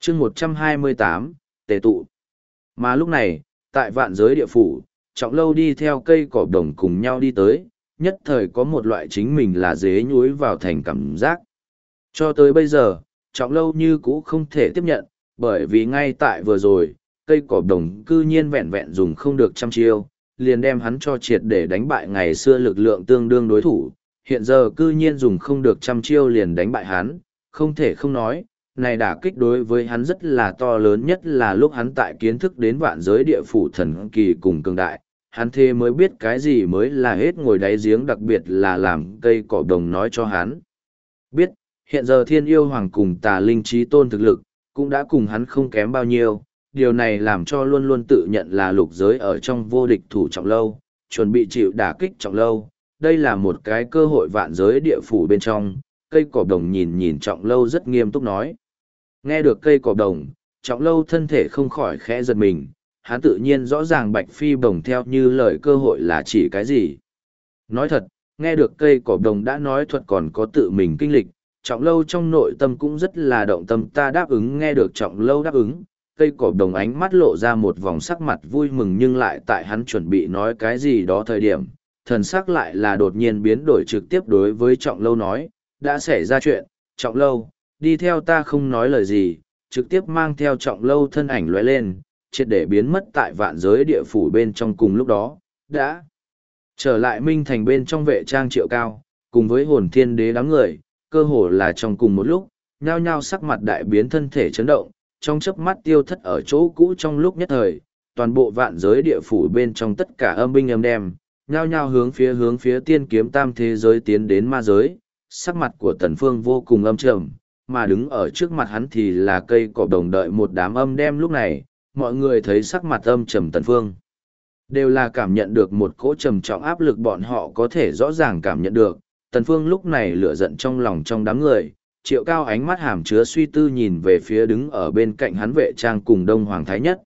chương 128, tề tụ. Mà lúc này, tại vạn giới địa phủ, Trọng Lâu đi theo cây cỏ đồng cùng nhau đi tới, nhất thời có một loại chính mình là dế nhúi vào thành cảm giác. Cho tới bây giờ, Trọng Lâu như cũ không thể tiếp nhận, bởi vì ngay tại vừa rồi, cây cỏ đồng cư nhiên vẹn vẹn dùng không được trăm chiêu, liền đem hắn cho triệt để đánh bại ngày xưa lực lượng tương đương đối thủ, hiện giờ cư nhiên dùng không được trăm chiêu liền đánh bại hắn, không thể không nói, này đả kích đối với hắn rất là to lớn, nhất là lúc hắn tại kiến thức đến vạn giới địa phủ thần kỳ cùng cường đại, hắn thế mới biết cái gì mới là hết ngồi đáy giếng, đặc biệt là làm cây cỏ đồng nói cho hắn. Biết, hiện giờ thiên yêu hoàng cùng tà linh trí tôn thực lực, cũng đã cùng hắn không kém bao nhiêu, điều này làm cho luôn luôn tự nhận là lục giới ở trong vô địch thủ Trọng Lâu, chuẩn bị chịu đả kích Trọng Lâu. Đây là một cái cơ hội vạn giới địa phủ bên trong, cây cỏ đồng nhìn nhìn Trọng Lâu rất nghiêm túc nói. Nghe được cây cỏ đồng, Trọng Lâu thân thể không khỏi khẽ giật mình, hắn tự nhiên rõ ràng Bạch Phi bồng theo như lời cơ hội là chỉ cái gì. Nói thật, nghe được cây cỏ đồng đã nói thuật còn có tự mình kinh lịch, Trọng Lâu trong nội tâm cũng rất là động tâm, ta đáp ứng. Nghe được Trọng Lâu đáp ứng, cây cỏ đồng ánh mắt lộ ra một vòng sắc mặt vui mừng, nhưng lại tại hắn chuẩn bị nói cái gì đó thời điểm, thần sắc lại là đột nhiên biến đổi, trực tiếp đối với Trọng Lâu nói, đã xảy ra chuyện, Trọng Lâu, đi theo ta. Không nói lời gì, trực tiếp mang theo Trọng Lâu thân ảnh lóe lên, triệt để biến mất tại vạn giới địa phủ bên trong. Cùng lúc đó, đã trở lại Minh Thành bên trong Vệ Trang Triệu Cao, cùng với Hồn Thiên Đế đám người, cơ hồ là trong cùng một lúc, nhao nhao sắc mặt đại biến, thân thể chấn động, trong chớp mắt tiêu thất ở chỗ cũ. Trong lúc nhất thời, toàn bộ vạn giới địa phủ bên trong tất cả âm binh âm đem, nhao nhao hướng phía tiên kiếm tam thế giới tiến đến ma giới. Sắc mặt của Tần Phương vô cùng âm trầm, mà đứng ở trước mặt hắn thì là cây cỏ đồng đợi một đám âm đem. Lúc này, mọi người thấy sắc mặt âm trầm Tần Phương, đều là cảm nhận được một cỗ trầm trọng áp lực, bọn họ có thể rõ ràng cảm nhận được. Tần Phương lúc này lửa giận trong lòng trong đám người, Triệu Cao ánh mắt hàm chứa suy tư nhìn về phía đứng ở bên cạnh hắn Vệ Trang cùng Đông Hoàng Thái Nhất.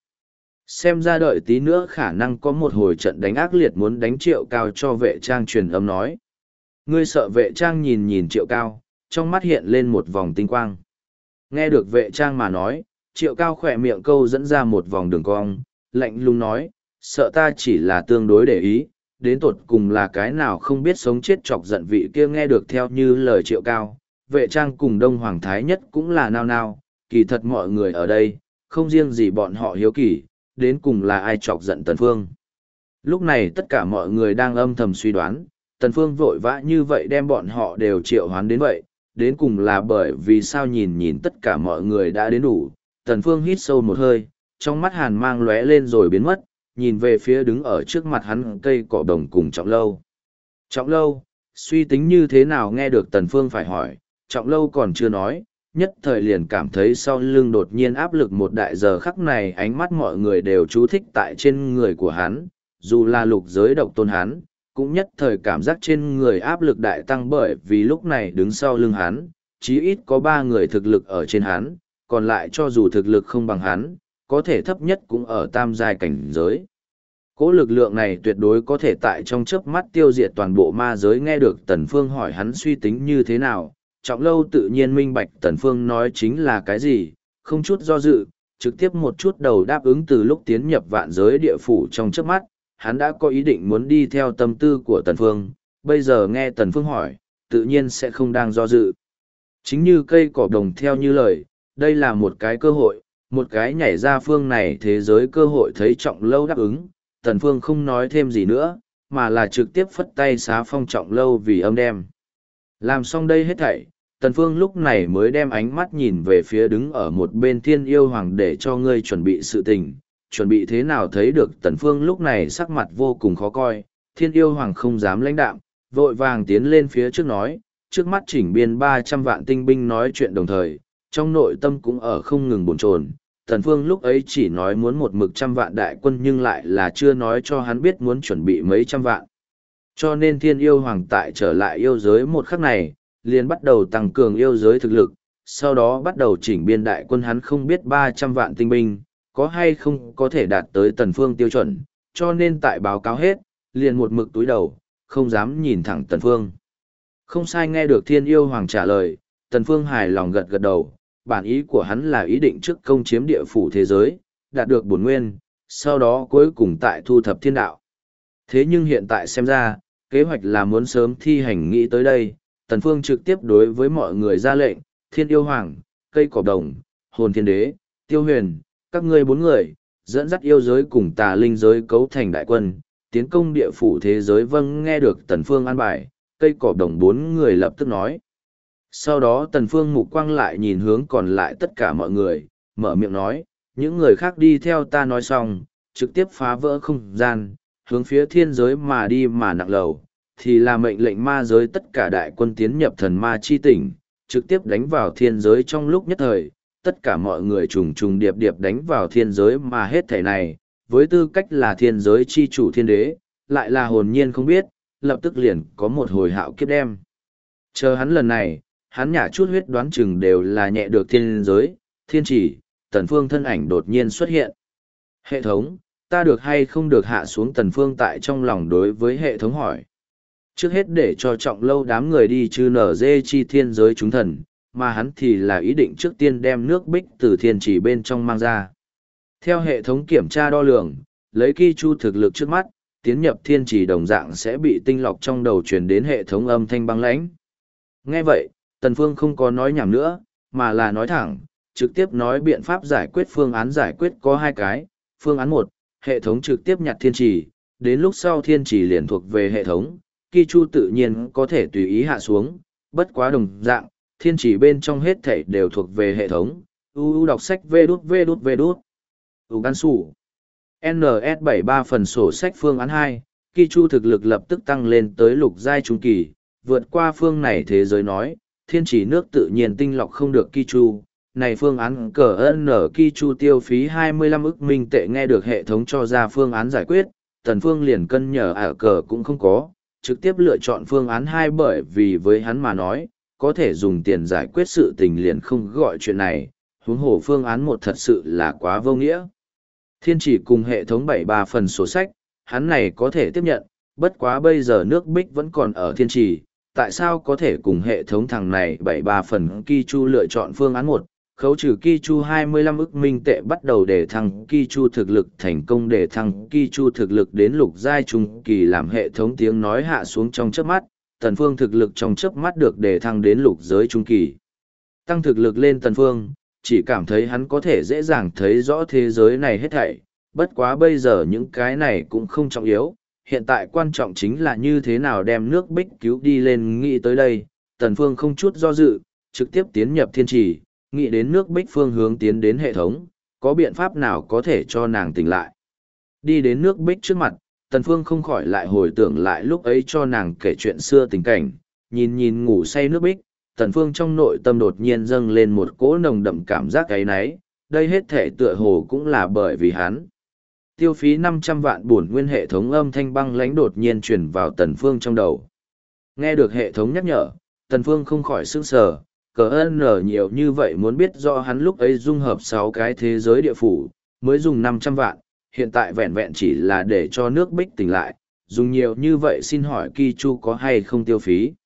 Xem ra đợi tí nữa khả năng có một hồi trận đánh ác liệt muốn đánh. Triệu Cao cho Vệ Trang truyền âm nói. Ngươi sợ? Vệ Trang nhìn nhìn Triệu Cao, trong mắt hiện lên một vòng tinh quang. Nghe được Vệ Trang mà nói, Triệu Cao khỏe miệng câu dẫn ra một vòng đường cong, lạnh lùng nói, sợ ta chỉ là tương đối để ý, đến tột cùng là cái nào không biết sống chết chọc giận vị kia. Nghe được theo như lời Triệu Cao, Vệ Trang cùng Đông Hoàng Thái Nhất cũng là nao nao, kỳ thật mọi người ở đây, không riêng gì bọn họ hiếu kỳ, đến cùng là ai chọc giận Tần Phương. Lúc này tất cả mọi người đang âm thầm suy đoán, Tần Phương vội vã như vậy đem bọn họ đều triệu hoán đến vậy, đến cùng là bởi vì sao? Nhìn nhìn tất cả mọi người đã đến đủ, Tần Phương hít sâu một hơi, trong mắt hàn mang lóe lên rồi biến mất, nhìn về phía đứng ở trước mặt hắn cây cỏ đồng cùng Trọng Lâu. Trọng Lâu, suy tính như thế nào? Nghe được Tần Phương phải hỏi, Trọng Lâu còn chưa nói, nhất thời liền cảm thấy sau lưng đột nhiên áp lực một đại. Giờ khắc này ánh mắt mọi người đều chú thích tại trên người của hắn, dù là lục giới độc tôn hắn, cũng nhất thời cảm giác trên người áp lực đại tăng, bởi vì lúc này đứng sau lưng hắn, chí ít có 3 người thực lực ở trên hắn, còn lại cho dù thực lực không bằng hắn, có thể thấp nhất cũng ở tam giai cảnh giới. Cỗ lực lượng này tuyệt đối có thể tại trong chớp mắt tiêu diệt toàn bộ ma giới. Nghe được Tần Phương hỏi hắn suy tính như thế nào, Trọng Lâu tự nhiên minh bạch Tần Phương nói chính là cái gì, không chút do dự, trực tiếp một chút đầu đáp ứng. Từ lúc tiến nhập vạn giới địa phủ trong chớp mắt, hắn đã có ý định muốn đi theo tâm tư của Tần Phương, bây giờ nghe Tần Phương hỏi, tự nhiên sẽ không đang do dự. Chính như cây cỏ đồng theo như lời, đây là một cái cơ hội, một cái nhảy ra phương này thế giới cơ hội. Thấy Trọng Lâu đáp ứng, Tần Phương không nói thêm gì nữa, mà là trực tiếp phất tay xá phong Trọng Lâu vì âm đem. Làm xong đây hết thảy, Tần Phương lúc này mới đem ánh mắt nhìn về phía đứng ở một bên Thiên Yêu Hoàng, để cho ngươi chuẩn bị sự tình, chuẩn bị thế nào? Thấy được Tần Phương lúc này sắc mặt vô cùng khó coi, Thiên Yêu Hoàng không dám lãnh đạm, vội vàng tiến lên phía trước nói, trước mắt chỉnh biên 300 vạn tinh binh. Nói chuyện đồng thời, trong nội tâm cũng ở không ngừng bồn chồn. Tần Phương lúc ấy chỉ nói muốn một mực 100 vạn đại quân, nhưng lại là chưa nói cho hắn biết muốn chuẩn bị mấy trăm vạn. Cho nên Thiên Yêu Hoàng tại trở lại yêu giới một khắc này, liền bắt đầu tăng cường yêu giới thực lực, sau đó bắt đầu chỉnh biên đại quân. Hắn không biết 300 vạn tinh binh có hay không có thể đạt tới Tần Phương tiêu chuẩn, cho nên tại báo cáo hết, liền một mực túi đầu, không dám nhìn thẳng Tần Phương. Không sai. Nghe được Thiên Yêu Hoàng trả lời, Tần Phương hài lòng gật gật đầu, bản ý của hắn là ý định trước công chiếm địa phủ thế giới, đạt được bổn nguyên, sau đó cuối cùng tại thu thập thiên đạo. Thế nhưng hiện tại xem ra, kế hoạch là muốn sớm thi hành nghĩ tới đây, Tần Phương trực tiếp đối với mọi người ra lệnh, Thiên Yêu Hoàng, Cây Cỏ Đồng, Hồn Thiên Đế, Tiêu Huyền, các ngươi 4 người, dẫn dắt yêu giới cùng tà linh giới cấu thành đại quân, tiến công địa phủ thế giới. Vâng, nghe được Tần Phương an bài, Cây Cỏ Đồng 4 người lập tức nói. Sau đó Tần Phương mục quang lại nhìn hướng còn lại tất cả mọi người, mở miệng nói, những người khác đi theo ta nói xong, trực tiếp phá vỡ không gian, hướng phía thiên giới mà đi mà nặng lầu, thì là mệnh lệnh ma giới tất cả đại quân tiến nhập thần ma chi tỉnh, trực tiếp đánh vào thiên giới. Trong lúc nhất thời, tất cả mọi người trùng trùng điệp điệp đánh vào thiên giới mà hết thảy này, với tư cách là thiên giới chi chủ thiên đế, lại là hồn nhiên không biết, lập tức liền có một hồi hạo kiếp đem. Chờ hắn lần này, hắn nhả chút huyết đoán chừng đều là nhẹ được thiên giới, thiên chỉ, Tần Phương thân ảnh đột nhiên xuất hiện. Hệ thống, ta được hay không được hạ xuống? Tần Phương tại trong lòng đối với hệ thống hỏi. Trước hết để cho Trọng Lâu đám người đi trừ nở dê chi thiên giới chúng thần, mà hắn thì là ý định trước tiên đem nước bích từ thiên chỉ bên trong mang ra. Theo hệ thống kiểm tra đo lường, lấy Ki Chu thực lực trước mắt, tiến nhập thiên chỉ đồng dạng sẽ bị tinh lọc trong đầu truyền đến hệ thống âm thanh băng lãnh. Nghe vậy, Tần Phương không có nói nhảm nữa, mà là nói thẳng, trực tiếp nói biện pháp giải quyết. Phương án giải quyết có 2 cái. Phương án 1, hệ thống trực tiếp nhặt thiên chỉ, đến lúc sau thiên chỉ liền thuộc về hệ thống, Ki Chu tự nhiên có thể tùy ý hạ xuống, bất quá đồng dạng, thiên chỉ bên trong hết thảy đều thuộc về hệ thống. UU đọc sách vđvđvđ. Gan sủ. NS73 phần sổ sách. Phương án 2, Ki Chu thực lực lập tức tăng lên tới lục giai trung kỳ, vượt qua phương này thế giới nói, thiên chỉ nước tự nhiên tinh lọc không được Ki Chu. Này phương án cờ nở Ki Chu tiêu phí 25 ức minh tệ. Nghe được hệ thống cho ra phương án giải quyết, Tần Phương liền cân nhở cờ cũng không có, trực tiếp lựa chọn phương án 2, bởi vì với hắn mà nói, có thể dùng tiền giải quyết sự tình liền không gọi chuyện này, huống hồ phương án 1 thật sự là quá vô nghĩa. Thiên chỉ cùng hệ thống 73 phần sổ sách, hắn này có thể tiếp nhận, bất quá bây giờ nước bích vẫn còn ở thiên chỉ, tại sao có thể cùng hệ thống thằng này 73 phần Ki Chu lựa chọn phương án 1, khấu trừ Ki Chu 25 ức minh tệ bắt đầu để thăng Ki Chu thực lực, thành công để thăng Ki Chu thực lực đến lục giai trung kỳ. Làm hệ thống tiếng nói hạ xuống trong chớp mắt, Tần Phương thực lực trong chớp mắt được để thăng đến lục giới trung kỳ. Tăng thực lực lên, Tần Phương chỉ cảm thấy hắn có thể dễ dàng thấy rõ thế giới này hết thảy, bất quá bây giờ những cái này cũng không trọng yếu, hiện tại quan trọng chính là như thế nào đem nước bích cứu đi lên. Nghĩ tới đây, Tần Phương không chút do dự, trực tiếp tiến nhập thiên trì, nghĩ đến nước bích phương hướng tiến đến hệ thống, có biện pháp nào có thể cho nàng tỉnh lại. Đi đến nước bích trước mặt, Tần Phương không khỏi lại hồi tưởng lại lúc ấy cho nàng kể chuyện xưa tình cảnh, nhìn nhìn ngủ say nước bích, Tần Phương trong nội tâm đột nhiên dâng lên một cỗ nồng đậm cảm giác áy náy, đây hết thể tựa hồ cũng là bởi vì hắn. Tiêu phí 500 vạn bổn nguyên. Hệ thống âm thanh băng lãnh đột nhiên truyền vào Tần Phương trong đầu. Nghe được hệ thống nhắc nhở, Tần Phương không khỏi sửng sờ, cờ nở nhiều như vậy, muốn biết do hắn lúc ấy dung hợp 6 cái thế giới địa phủ, mới dùng 500 vạn, hiện tại vẹn vẹn chỉ là để cho nước bích tỉnh lại, dùng nhiều như vậy, xin hỏi Ki Chu có hay không tiêu phí?